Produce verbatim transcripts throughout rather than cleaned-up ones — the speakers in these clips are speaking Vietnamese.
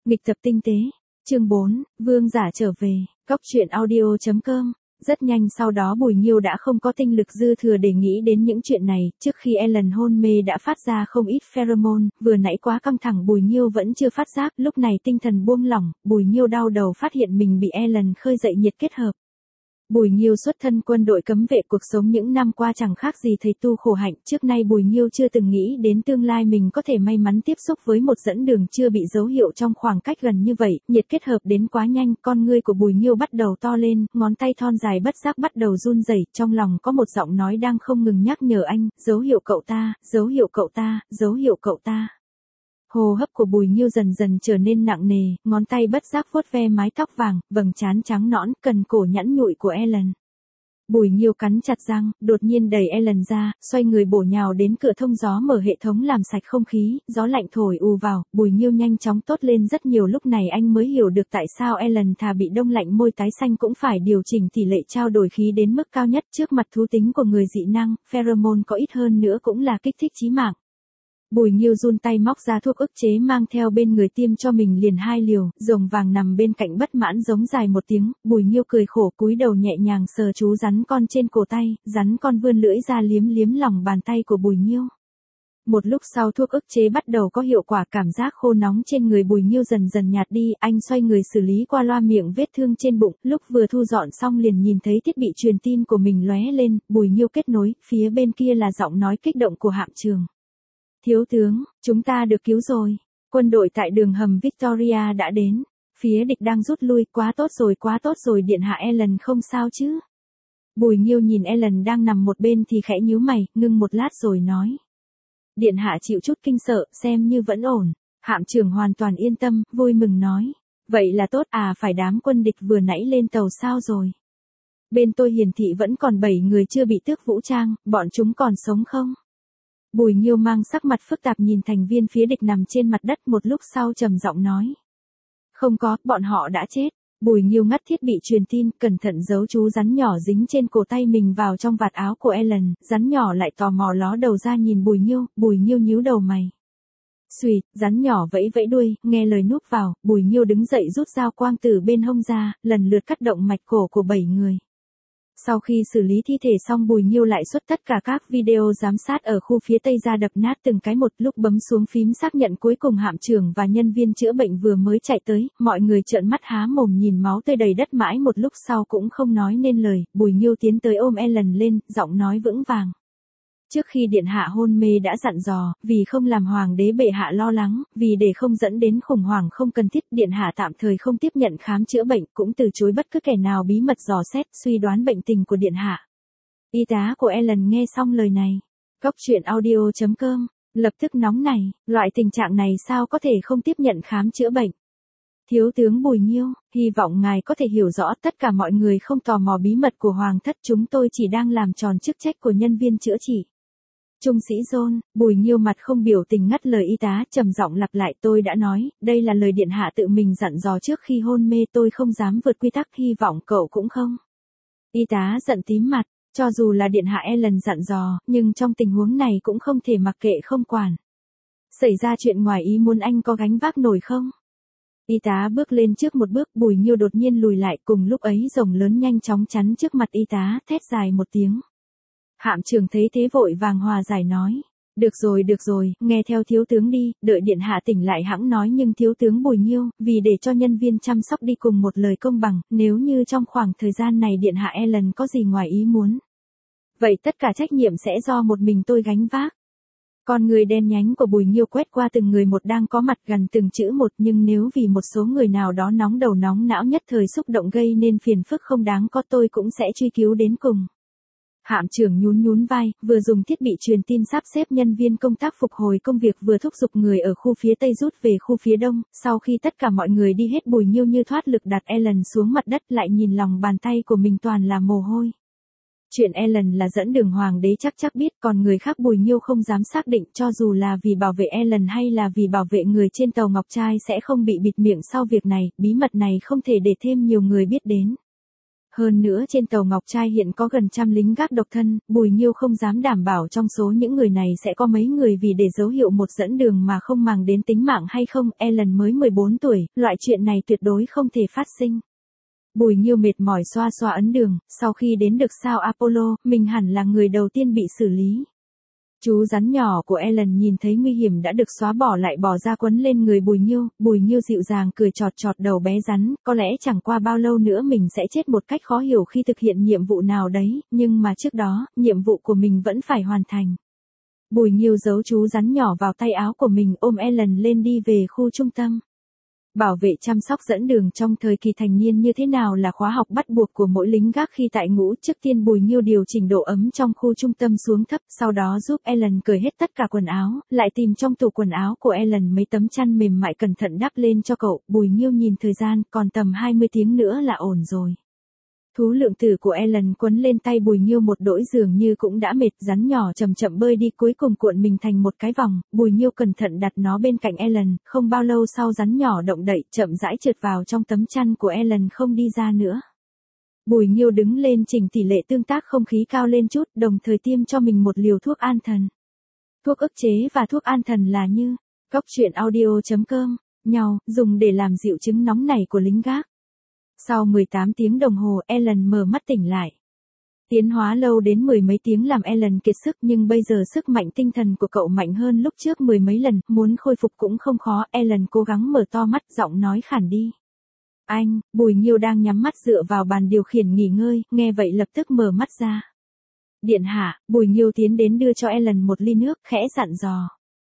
Nghịch tập tinh tế. Chương bốn, Vương giả trở về. Cóc truyện audio chấm com. Rất nhanh sau đó Bùi Nghiêu đã không có tinh lực dư thừa để nghĩ đến những chuyện này, trước khi Ellen hôn mê đã phát ra không ít pheromone, vừa nãy quá căng thẳng Bùi Nghiêu vẫn chưa phát giác, lúc này tinh thần buông lỏng, Bùi Nghiêu đau đầu phát hiện mình bị Ellen khơi dậy nhiệt kết hợp. Bùi Nghiêu xuất thân quân đội cấm vệ, cuộc sống những năm qua chẳng khác gì thầy tu khổ hạnh, trước nay Bùi Nghiêu chưa từng nghĩ đến tương lai mình có thể may mắn tiếp xúc với một dẫn đường chưa bị dấu hiệu trong khoảng cách gần như vậy, nhiệt kết hợp đến quá nhanh, con ngươi của Bùi Nghiêu bắt đầu to lên, ngón tay thon dài bất giác bắt đầu run rẩy, trong lòng có một giọng nói đang không ngừng nhắc nhở anh, dấu hiệu cậu ta, dấu hiệu cậu ta, dấu hiệu cậu ta. Hô hấp của Bùi Nghiêu dần dần trở nên nặng nề, ngón tay bất giác vuốt ve mái tóc vàng, vầng trán trắng nõn, cần cổ nhẵn nhụi của Ellen. Bùi Nghiêu cắn chặt răng, đột nhiên đẩy Ellen ra, xoay người bổ nhào đến cửa thông gió mở hệ thống làm sạch không khí, gió lạnh thổi ù vào, Bùi Nghiêu nhanh chóng tốt lên rất nhiều, lúc này anh mới hiểu được tại sao Ellen thà bị đông lạnh môi tái xanh cũng phải điều chỉnh tỷ lệ trao đổi khí đến mức cao nhất, trước mặt thú tính của người dị năng, pheromone có ít hơn nữa cũng là kích thích chí mạng. Bùi Nghiêu run tay móc ra thuốc ức chế mang theo bên người tiêm cho mình liền hai liều, rồng vàng nằm bên cạnh bất mãn giống dài một tiếng, Bùi Nghiêu cười khổ cúi đầu nhẹ nhàng sờ chú rắn con trên cổ tay, rắn con vươn lưỡi ra liếm liếm lòng bàn tay của Bùi Nghiêu. Một lúc sau thuốc ức chế bắt đầu có hiệu quả, cảm giác khô nóng trên người Bùi Nghiêu dần dần nhạt đi, anh xoay người xử lý qua loa miệng vết thương trên bụng, lúc vừa thu dọn xong liền nhìn thấy thiết bị truyền tin của mình lóe lên, Bùi Nghiêu kết nối, phía bên kia là giọng nói kích động của Hạm Trường. Thiếu tướng, chúng ta được cứu rồi. Quân đội tại đường hầm Victoria đã đến. Phía địch đang rút lui, quá tốt rồi, quá tốt rồi, điện hạ Ellen không sao chứ? Bùi Nghiêu nhìn Ellen đang nằm một bên thì khẽ nhíu mày, ngưng một lát rồi nói. Điện hạ chịu chút kinh sợ, xem như vẫn ổn. Hạm Trưởng hoàn toàn yên tâm, vui mừng nói. Vậy là tốt à, phải đám quân địch vừa nãy lên tàu sao rồi? Bên tôi hiển thị vẫn còn bảy người chưa bị tước vũ trang, bọn chúng còn sống không? Bùi Nghiêu mang sắc mặt phức tạp nhìn thành viên phía địch nằm trên mặt đất, một lúc sau trầm giọng nói. Không có, bọn họ đã chết. Bùi Nghiêu ngắt thiết bị truyền tin, cẩn thận giấu chú rắn nhỏ dính trên cổ tay mình vào trong vạt áo của Ellen, rắn nhỏ lại tò mò ló đầu ra nhìn Bùi Nghiêu, Bùi Nghiêu nhíu đầu mày. Xùi, rắn nhỏ vẫy vẫy đuôi, nghe lời núp vào, Bùi Nghiêu đứng dậy rút dao quang từ bên hông ra, lần lượt cắt động mạch cổ của bảy người. Sau khi xử lý thi thể xong Bùi Nghiêu lại xuất tất cả các video giám sát ở khu phía tây ra đập nát từng cái một, lúc bấm xuống phím xác nhận cuối cùng Hạm Trưởng và nhân viên chữa bệnh vừa mới chạy tới, mọi người trợn mắt há mồm nhìn máu tươi đầy đất mãi một lúc sau cũng không nói nên lời, Bùi Nghiêu tiến tới ôm Ellen lên, giọng nói vững vàng. Trước khi điện hạ hôn mê đã dặn dò, vì không làm hoàng đế bệ hạ lo lắng, vì để không dẫn đến khủng hoảng không cần thiết, điện hạ tạm thời không tiếp nhận khám chữa bệnh, cũng từ chối bất cứ kẻ nào bí mật dò xét, suy đoán bệnh tình của điện hạ. Y tá của Ellen nghe xong lời này. Cóc truyện audio chấm com, lập tức nóng nảy, loại tình trạng này sao có thể không tiếp nhận khám chữa bệnh? Thiếu tướng Bùi Nghiêu, hy vọng ngài có thể hiểu rõ, tất cả mọi người không tò mò bí mật của hoàng thất, chúng tôi chỉ đang làm tròn chức trách của nhân viên chữa trị. Trung sĩ John, Bùi Nghiêu mặt không biểu tình ngắt lời y tá, trầm giọng lặp lại, tôi đã nói, đây là lời điện hạ tự mình dặn dò trước khi hôn mê, tôi không dám vượt quy tắc, hy vọng cậu cũng không. Y tá giận tím mặt, cho dù là điện hạ Ellen dặn dò, nhưng trong tình huống này cũng không thể mặc kệ không quản. Xảy ra chuyện ngoài ý muốn anh có gánh vác nổi không? Y tá bước lên trước một bước, Bùi Nghiêu đột nhiên lùi lại, cùng lúc ấy rồng lớn nhanh chóng chắn trước mặt y tá, thét dài một tiếng. Hạm Trưởng thấy thế vội vàng hòa giải nói. Được rồi được rồi, nghe theo thiếu tướng đi, đợi điện hạ tỉnh lại hãng nói, nhưng thiếu tướng Bùi Nghiêu, vì để cho nhân viên chăm sóc đi cùng một lời công bằng, nếu như trong khoảng thời gian này điện hạ Ellen có gì ngoài ý muốn. Vậy tất cả trách nhiệm sẽ do một mình tôi gánh vác. Con người đen nhánh của Bùi Nghiêu quét qua từng người một đang có mặt gần từng chữ một, nhưng nếu vì một số người nào đó nóng đầu nóng não nhất thời xúc động gây nên phiền phức không đáng có, tôi cũng sẽ truy cứu đến cùng. Hạm Trưởng nhún nhún vai, vừa dùng thiết bị truyền tin sắp xếp nhân viên công tác phục hồi công việc, vừa thúc giục người ở khu phía tây rút về khu phía đông, sau khi tất cả mọi người đi hết Bùi Nghiêu như thoát lực đặt Ellen xuống mặt đất, lại nhìn lòng bàn tay của mình toàn là mồ hôi. Chuyện Ellen là dẫn đường hoàng đế chắc chắc biết, còn người khác Bùi Nghiêu không dám xác định, cho dù là vì bảo vệ Ellen hay là vì bảo vệ người trên tàu Ngọc Trai sẽ không bị bịt miệng sau việc này, bí mật này không thể để thêm nhiều người biết đến. Hơn nữa trên tàu Ngọc Trai hiện có gần trăm lính gác độc thân, Bùi Nhiêu không dám đảm bảo trong số những người này sẽ có mấy người vì để dấu hiệu một dẫn đường mà không màng đến tính mạng hay không. Ellen mới mười bốn tuổi, loại chuyện này tuyệt đối không thể phát sinh. Bùi Nhiêu mệt mỏi xoa xoa ấn đường, sau khi đến được sao Apollo, mình hẳn là người đầu tiên bị xử lý. Chú rắn nhỏ của Ellen nhìn thấy nguy hiểm đã được xóa bỏ lại bò ra quấn lên người Bùi Nhiêu, Bùi Nhiêu dịu dàng cười chọt chọt đầu bé rắn, có lẽ chẳng qua bao lâu nữa mình sẽ chết một cách khó hiểu khi thực hiện nhiệm vụ nào đấy, nhưng mà trước đó, nhiệm vụ của mình vẫn phải hoàn thành. Bùi Nhiêu giấu chú rắn nhỏ vào tay áo của mình ôm Ellen lên đi về khu trung tâm. Bảo vệ chăm sóc dẫn đường trong thời kỳ thành niên như thế nào là khóa học bắt buộc của mỗi lính gác khi tại ngũ. Trước tiên Bùi Nhiêu điều chỉnh độ ấm trong khu trung tâm xuống thấp, sau đó giúp Ellen cởi hết tất cả quần áo, lại tìm trong tủ quần áo của Ellen mấy tấm chăn mềm mại cẩn thận đắp lên cho cậu. Bùi Nhiêu nhìn thời gian, còn tầm hai mươi tiếng nữa là ổn rồi. Thú lượng tử của Ellen quấn lên tay Bùi Nhiêu một đỗi dường như cũng đã mệt, rắn nhỏ chậm chậm bơi đi cuối cùng cuộn mình thành một cái vòng, Bùi Nhiêu cẩn thận đặt nó bên cạnh Ellen, không bao lâu sau rắn nhỏ động đậy, chậm rãi trượt vào trong tấm chăn của Ellen không đi ra nữa. Bùi Nhiêu đứng lên chỉnh tỷ lệ tương tác không khí cao lên chút, đồng thời tiêm cho mình một liều thuốc an thần. Thuốc ức chế và thuốc an thần là như, Cóc truyện audio chấm com, nhau, dùng để làm dịu chứng nóng nảy của lính gác. Sau mười tám tiếng đồng hồ, Ellen mở mắt tỉnh lại. Tiến hóa lâu đến mười mấy tiếng làm Ellen kiệt sức, nhưng bây giờ sức mạnh tinh thần của cậu mạnh hơn lúc trước mười mấy lần, muốn khôi phục cũng không khó. Ellen cố gắng mở to mắt, giọng nói khản đi. Anh, Bùi Nhiêu đang nhắm mắt dựa vào bàn điều khiển nghỉ ngơi, nghe vậy lập tức mở mắt ra. Điện hạ, Bùi Nhiêu tiến đến đưa cho Ellen một ly nước, khẽ dặn dò.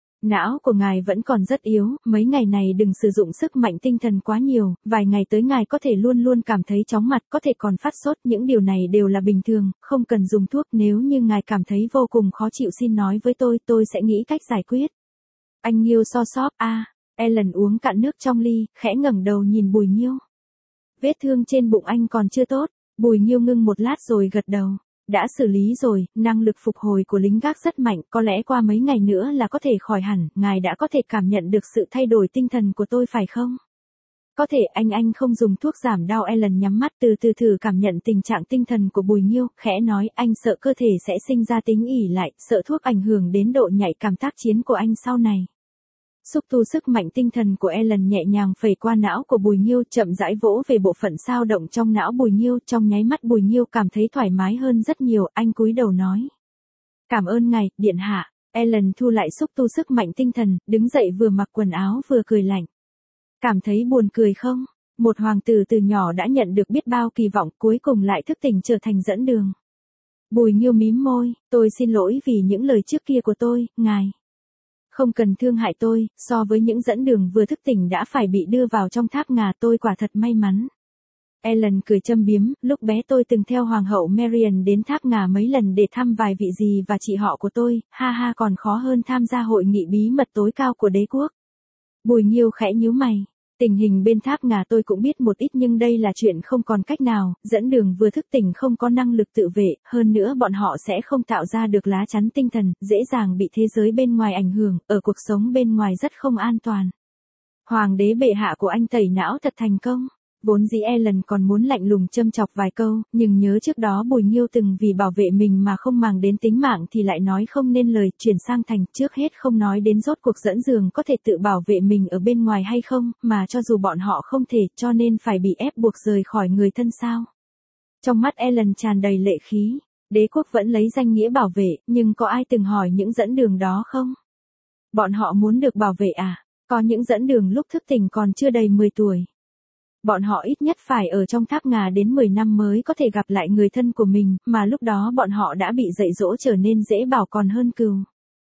Não của ngài vẫn còn rất yếu, mấy ngày này đừng sử dụng sức mạnh tinh thần quá nhiều, vài ngày tới ngài có thể luôn luôn cảm thấy chóng mặt, có thể còn phát sốt, những điều này đều là bình thường, không cần dùng thuốc, nếu như ngài cảm thấy vô cùng khó chịu xin nói với tôi, tôi sẽ nghĩ cách giải quyết. Anh Nhiêu so sóp, a, à, Ellen uống cạn nước trong ly, khẽ ngẩng đầu nhìn Bùi Nhiêu. Vết thương trên bụng anh còn chưa tốt, Bùi Nhiêu ngưng một lát rồi gật đầu. Đã xử lý rồi, năng lực phục hồi của lính gác rất mạnh, có lẽ qua mấy ngày nữa là có thể khỏi hẳn, ngài đã có thể cảm nhận được sự thay đổi tinh thần của tôi phải không? Có thể anh anh không dùng thuốc giảm đau. Ellen nhắm mắt từ từ thử cảm nhận tình trạng tinh thần của Bùi Nhiêu, khẽ nói anh sợ cơ thể sẽ sinh ra tính ỉ lại, sợ thuốc ảnh hưởng đến độ nhạy cảm tác chiến của anh sau này. Xúc tu sức mạnh tinh thần của Ellen nhẹ nhàng phẩy qua não của Bùi Nhiêu, chậm rãi vỗ về bộ phận sao động trong não Bùi Nhiêu, trong nháy mắt Bùi Nhiêu cảm thấy thoải mái hơn rất nhiều, anh cúi đầu nói. Cảm ơn ngài, điện hạ. Ellen thu lại xúc tu sức mạnh tinh thần, đứng dậy vừa mặc quần áo vừa cười lạnh. Cảm thấy buồn cười không? Một hoàng tử từ nhỏ đã nhận được biết bao kỳ vọng, cuối cùng lại thức tỉnh trở thành dẫn đường. Bùi Nhiêu mím môi, tôi xin lỗi vì những lời trước kia của tôi, ngài. Không cần thương hại tôi, so với những dẫn đường vừa thức tỉnh đã phải bị đưa vào trong tháp ngà tôi quả thật may mắn. Ellen cười châm biếm, lúc bé tôi từng theo Hoàng hậu Marian đến tháp ngà mấy lần để thăm vài vị dì và chị họ của tôi, ha ha còn khó hơn tham gia hội nghị bí mật tối cao của đế quốc. Bùi Nhiêu khẽ nhíu mày. Tình hình bên tháp ngà tôi cũng biết một ít nhưng đây là chuyện không còn cách nào, dẫn đường vừa thức tỉnh không có năng lực tự vệ, hơn nữa bọn họ sẽ không tạo ra được lá chắn tinh thần, dễ dàng bị thế giới bên ngoài ảnh hưởng, ở cuộc sống bên ngoài rất không an toàn. Hoàng đế bệ hạ của anh tẩy não thật thành công. Vốn dĩ Ellen còn muốn lạnh lùng châm chọc vài câu, nhưng nhớ trước đó Bùi Nhiêu từng vì bảo vệ mình mà không màng đến tính mạng thì lại nói không nên lời, chuyển sang thành trước hết không nói đến rốt cuộc dẫn đường có thể tự bảo vệ mình ở bên ngoài hay không, mà cho dù bọn họ không thể cho nên phải bị ép buộc rời khỏi người thân sao. Trong mắt Ellen tràn đầy lệ khí, đế quốc vẫn lấy danh nghĩa bảo vệ, nhưng có ai từng hỏi những dẫn đường đó không? Bọn họ muốn được bảo vệ à? Có những dẫn đường lúc thức tỉnh còn chưa đầy mười tuổi. Bọn họ ít nhất phải ở trong tháp ngà đến mười năm mới có thể gặp lại người thân của mình, mà lúc đó bọn họ đã bị dạy dỗ trở nên dễ bảo còn hơn cừu.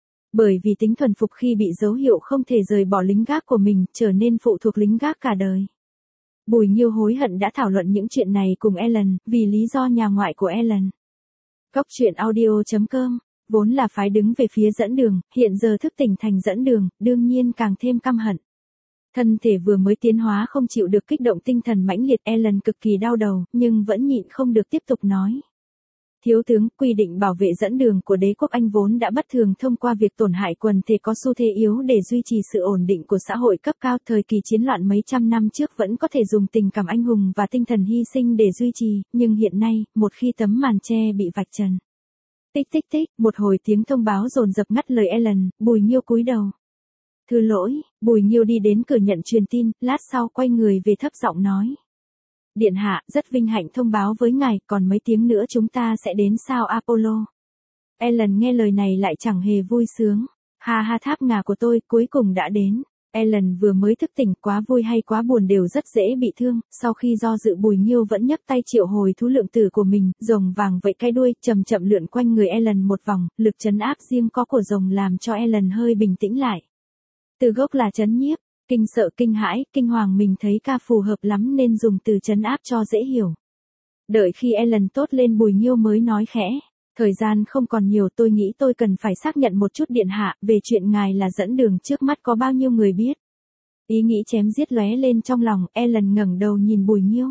Bởi vì tính thuần phục khi bị dấu hiệu không thể rời bỏ lính gác của mình, trở nên phụ thuộc lính gác cả đời. Bùi Nhiêu hối hận đã thảo luận những chuyện này cùng Ellen, vì lý do nhà ngoại của Ellen. Cóc truyện audio chấm com, vốn là phái đứng về phía dẫn đường, hiện giờ thức tỉnh thành dẫn đường, đương nhiên càng thêm căm hận. Thân thể vừa mới tiến hóa không chịu được kích động tinh thần mãnh liệt, Ellen cực kỳ đau đầu, nhưng vẫn nhịn không được tiếp tục nói. Thiếu tướng, quy định bảo vệ dẫn đường của đế quốc Anh vốn đã bất thường thông qua việc tổn hại quần thể có xu thế yếu để duy trì sự ổn định của xã hội cấp cao. Thời kỳ chiến loạn mấy trăm năm trước vẫn có thể dùng tình cảm anh hùng và tinh thần hy sinh để duy trì, nhưng hiện nay, một khi tấm màn che bị vạch trần. Tích tích tích, một hồi tiếng thông báo dồn dập ngắt lời Ellen, Bùi Nhiêu cúi đầu. Thư lỗi, Bùi Nhiêu đi đến cửa nhận truyền tin, lát sau quay người về thấp giọng nói. Điện hạ, rất vinh hạnh thông báo với ngài, còn mấy tiếng nữa chúng ta sẽ đến sao Apollo. Ellen nghe lời này lại chẳng hề vui sướng. Ha ha, tháp ngà của tôi, cuối cùng đã đến. Ellen vừa mới thức tỉnh, quá vui hay quá buồn đều rất dễ bị thương. Sau khi do dự, Bùi Nhiêu vẫn nhấc tay triệu hồi thú lượng tử của mình, rồng vàng vẫy cái đuôi, chậm chậm lượn quanh người Ellen một vòng, lực trấn áp riêng có của rồng làm cho Ellen hơi bình tĩnh lại. Từ gốc là trấn nhiếp. Kinh sợ, kinh hãi, kinh hoàng, mình thấy ca phù hợp lắm nên dùng từ trấn áp cho dễ hiểu. Đợi khi Ellen tốt lên, Bùi Nhiêu mới nói khẽ. Thời gian không còn nhiều, tôi nghĩ tôi cần phải xác nhận một chút điện hạ, về chuyện ngài là dẫn đường trước mắt có bao nhiêu người biết. Ý nghĩ chém giết lóe lên trong lòng, Ellen ngẩng đầu nhìn Bùi Nhiêu.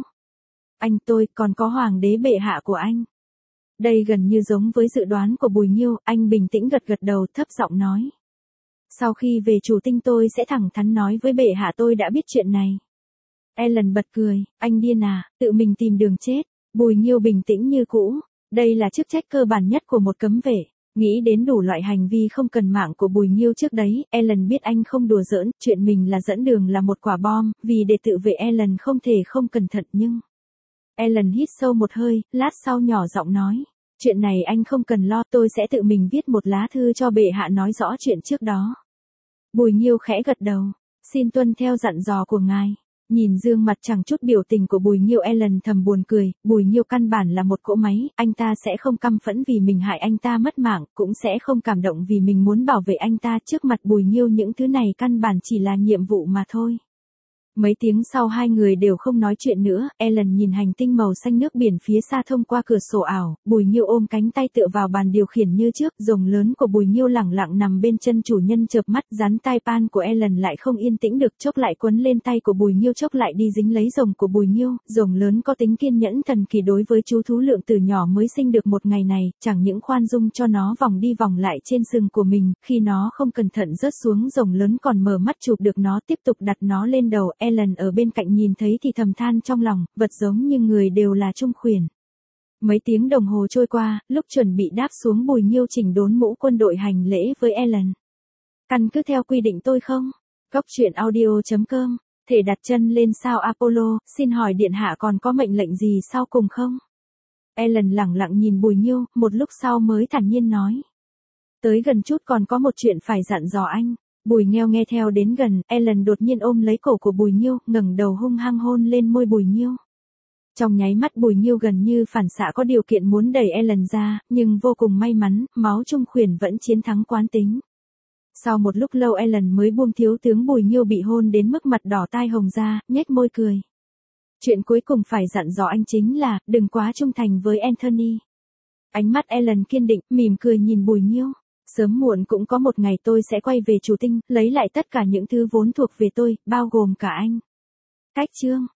Anh tôi, còn có hoàng đế bệ hạ của anh. Đây gần như giống với dự đoán của Bùi Nhiêu, anh bình tĩnh gật gật đầu, thấp giọng nói. Sau khi về chủ tinh tôi sẽ thẳng thắn nói với bệ hạ tôi đã biết chuyện này. Ellen bật cười, anh điên à, tự mình tìm đường chết. Bùi Nhiêu bình tĩnh như cũ. Đây là chức trách cơ bản nhất của một cấm vệ. Nghĩ đến đủ loại hành vi không cần mạng của Bùi Nhiêu trước đấy, Ellen biết anh không đùa giỡn, chuyện mình là dẫn đường là một quả bom, vì để tự vệ Ellen không thể không cẩn thận nhưng... Ellen hít sâu một hơi, lát sau nhỏ giọng nói. Chuyện này anh không cần lo, tôi sẽ tự mình viết một lá thư cho bệ hạ nói rõ chuyện trước đó. Bùi Nhiêu khẽ gật đầu. Xin tuân theo dặn dò của ngài. Nhìn gương mặt chẳng chút biểu tình của Bùi Nhiêu, Ellen thầm buồn cười. Bùi Nhiêu căn bản là một cỗ máy, anh ta sẽ không căm phẫn vì mình hại anh ta mất mạng, cũng sẽ không cảm động vì mình muốn bảo vệ anh ta. Trước mặt Bùi Nhiêu những thứ này căn bản chỉ là nhiệm vụ mà thôi. Mấy tiếng sau hai người đều không nói chuyện nữa, Ellen nhìn hành tinh màu xanh nước biển phía xa thông qua cửa sổ ảo, Bùi Nhiêu ôm cánh tay tựa vào bàn điều khiển như trước, rồng lớn của Bùi Nhiêu lẳng lặng nằm bên chân chủ nhân chợp mắt, dán tai pan của Ellen lại không yên tĩnh được, chốc lại quấn lên tay của Bùi Nhiêu, chốc lại đi dính lấy rồng của Bùi Nhiêu. Rồng lớn có tính kiên nhẫn thần kỳ đối với chú thú lượng từ nhỏ mới sinh được một ngày này, chẳng những khoan dung cho nó vòng đi vòng lại trên sừng của mình, khi nó không cẩn thận rớt xuống, rồng lớn còn mở mắt chụp được nó, tiếp tục đặt nó lên đầu. Ellen ở bên cạnh nhìn thấy thì thầm than trong lòng, vật giống như người đều là trung khuyển. Mấy tiếng đồng hồ trôi qua, lúc chuẩn bị đáp xuống, Bùi Nhiêu chỉnh đốn mũ quân đội hành lễ với Ellen. Căn cứ theo quy định tôi không? Góc truyện audio chấm com, thể đặt chân lên sao Apollo, xin hỏi điện hạ còn có mệnh lệnh gì sau cùng không? Ellen lẳng lặng nhìn Bùi Nhiêu, một lúc sau mới thản nhiên nói. Tới gần chút còn có một chuyện phải dặn dò anh. Bùi Nhiêu nghe theo đến gần, Ellen đột nhiên ôm lấy cổ của Bùi Nhiêu, ngẩng đầu hung hăng hôn lên môi Bùi Nhiêu. Trong nháy mắt Bùi Nhiêu gần như phản xạ có điều kiện muốn đẩy Ellen ra, nhưng vô cùng may mắn, máu trung khuyển vẫn chiến thắng quán tính. Sau một lúc lâu Ellen mới buông thiếu tướng. Bùi Nhiêu bị hôn đến mức mặt đỏ tai hồng ra, nhếch môi cười. Chuyện cuối cùng phải dặn dò anh chính là, đừng quá trung thành với Anthony. Ánh mắt Ellen kiên định, mỉm cười nhìn Bùi Nhiêu. Sớm muộn cũng có một ngày tôi sẽ quay về chủ tinh, lấy lại tất cả những thứ vốn thuộc về tôi, bao gồm cả anh. Cách chương